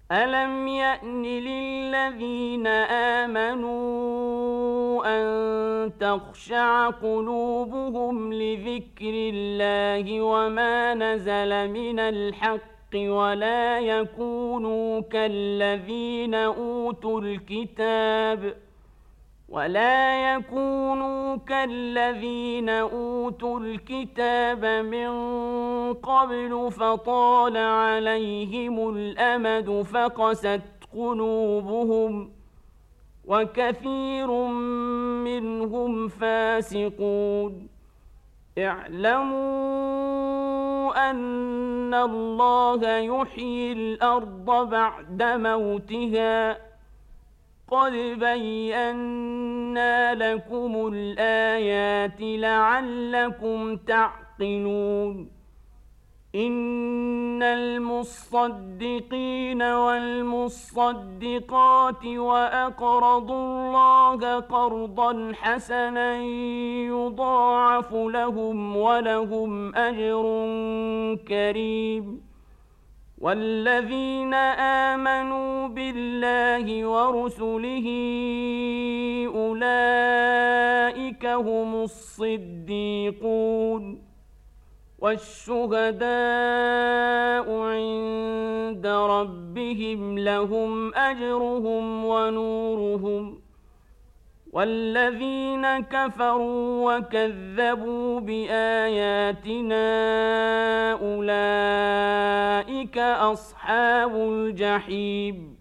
ألم يأن للذين آمنوا أن تخشع قلوبهم لذكر الله وما نزل من الحق ولا يكونوا كالذين أوتوا الكتاب من قبل فطال عليهم الأمد فقست قلوبهم وكثير منهم فاسقون. اعلموا أن الله يحيي الأرض بعد موتها قد بينا لكم الآيات لعلكم تعقلون. إن المصدقين والمصدقات وأقرضوا الله قرضا حسنا يضاعف لهم ولهم أجر كريم. والذين آمنوا بالله ورسله أولئك هم الصديقون والشهداء عند ربهم لهم أجرهم ونورهم. والذين كفروا وكذبوا بآياتنا أولئك أصحاب الجحيم.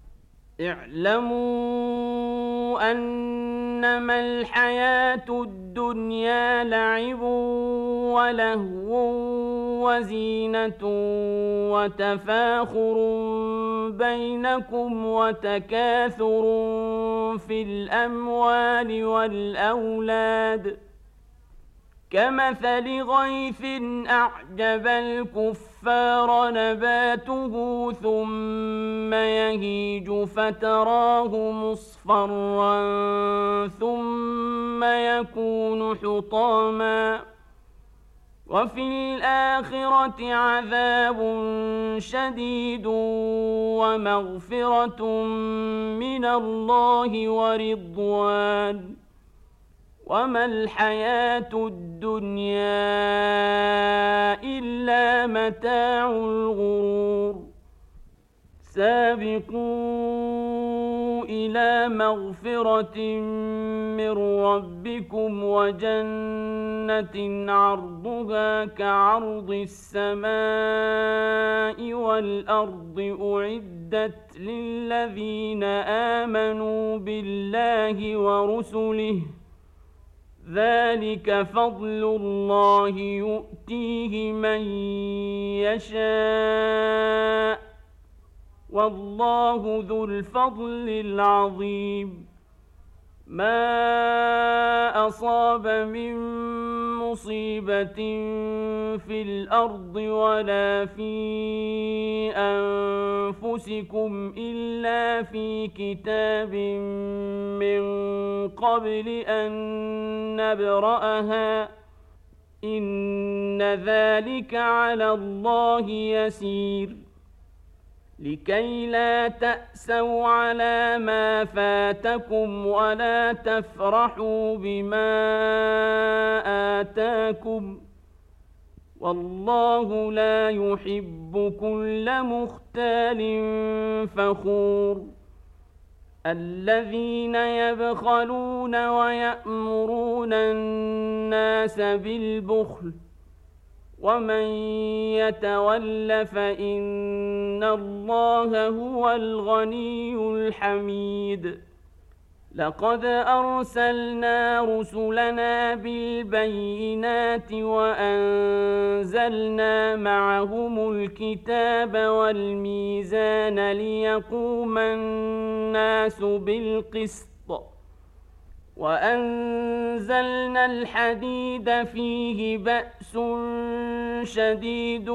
اعلموا أنما الحياة الدنيا لعب ولهو وزينة وتفاخر بينكم وتكاثر في الأموال والأولاد كمثل غيث أعجب الكفار نباته ثم يهيج فتراه مصفرا ثم يكون حطاما وفي الآخرة عذاب شديد ومغفرة من الله ورضوان وما الحياة الدنيا إلا متاع الغرور. سابقوا إلى مغفرة من ربكم وجنة عرضها كعرض السماء والأرض أعدت للذين آمنوا بالله ورسله ذلك فضل الله يؤتيه من يشاء والله ذو الفضل العظيم. ما أصاب من مصيبة في الأرض ولا في أنفسكم إلا في كتاب من قبل أن نبرأها إن ذلك على الله يسير. لكي لا تأسوا على ما فاتكم ولا تفرحوا بما آتاكم والله لا يحب كل مختال فخور. الذين يبخلون ويأمرون الناس بالبخل ومن يتول فإن الله هو الغني الحميد. لقد أرسلنا رسلنا بالبينات وأنزلنا معهم الكتاب والميزان ليقوم الناس بالقسط وأنزلنا الحديد فيه بأس شديد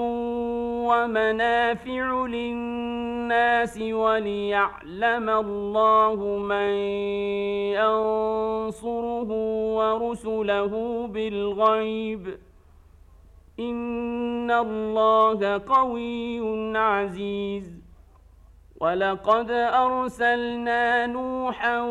ومنافع للناس وليعلم الله من ينصره ورسله بالغيب إن الله قوي عزيز. ولقد أرسلنا نوحا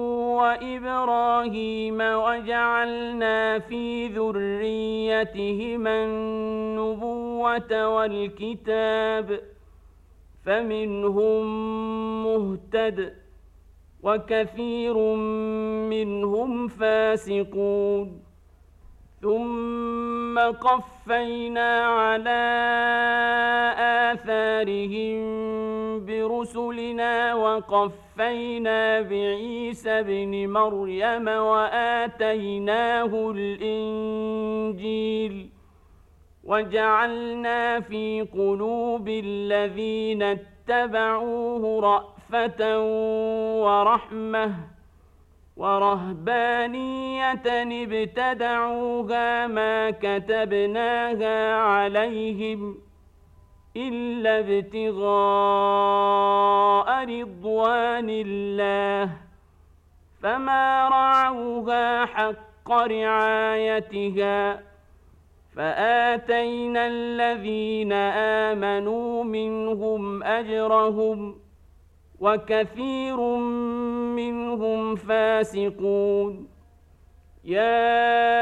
وإبراهيم وجعلنا في ذريتهما النبوة والكتاب فمنهم مهتد وكثير منهم فاسقون ثم قفينا على آثارهم برسلنا وقفينا بعيسى ابن مريم وآتيناه الإنجيل وجعلنا في قلوب الذين اتبعوه رأفة ورحمة ورهبانية ابتدعوها ما كتبناها عليهم إلا ابتغاء رضوان الله فما رعوها حق رعايتها فآتينا الذين آمنوا منهم أجرهم وكثير منهم فاسقون يا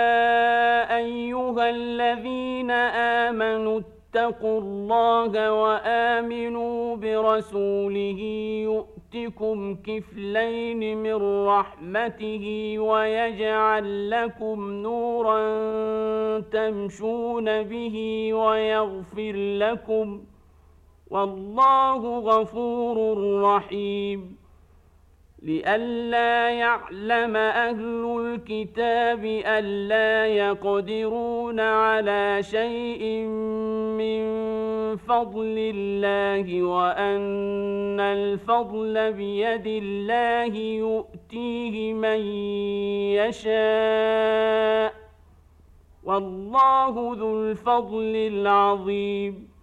أيها الذين آمنوا اتقوا الله وآمنوا برسوله يؤتكم كفلين من رحمته ويجعل لكم نورا تمشون به ويغفر لكم والله غفور رحيم لئلا يعلم أهل الكتاب ألا يقدرون على شيء من فضل الله وأن الفضل بيد الله يؤتيه من يشاء والله ذو الفضل العظيم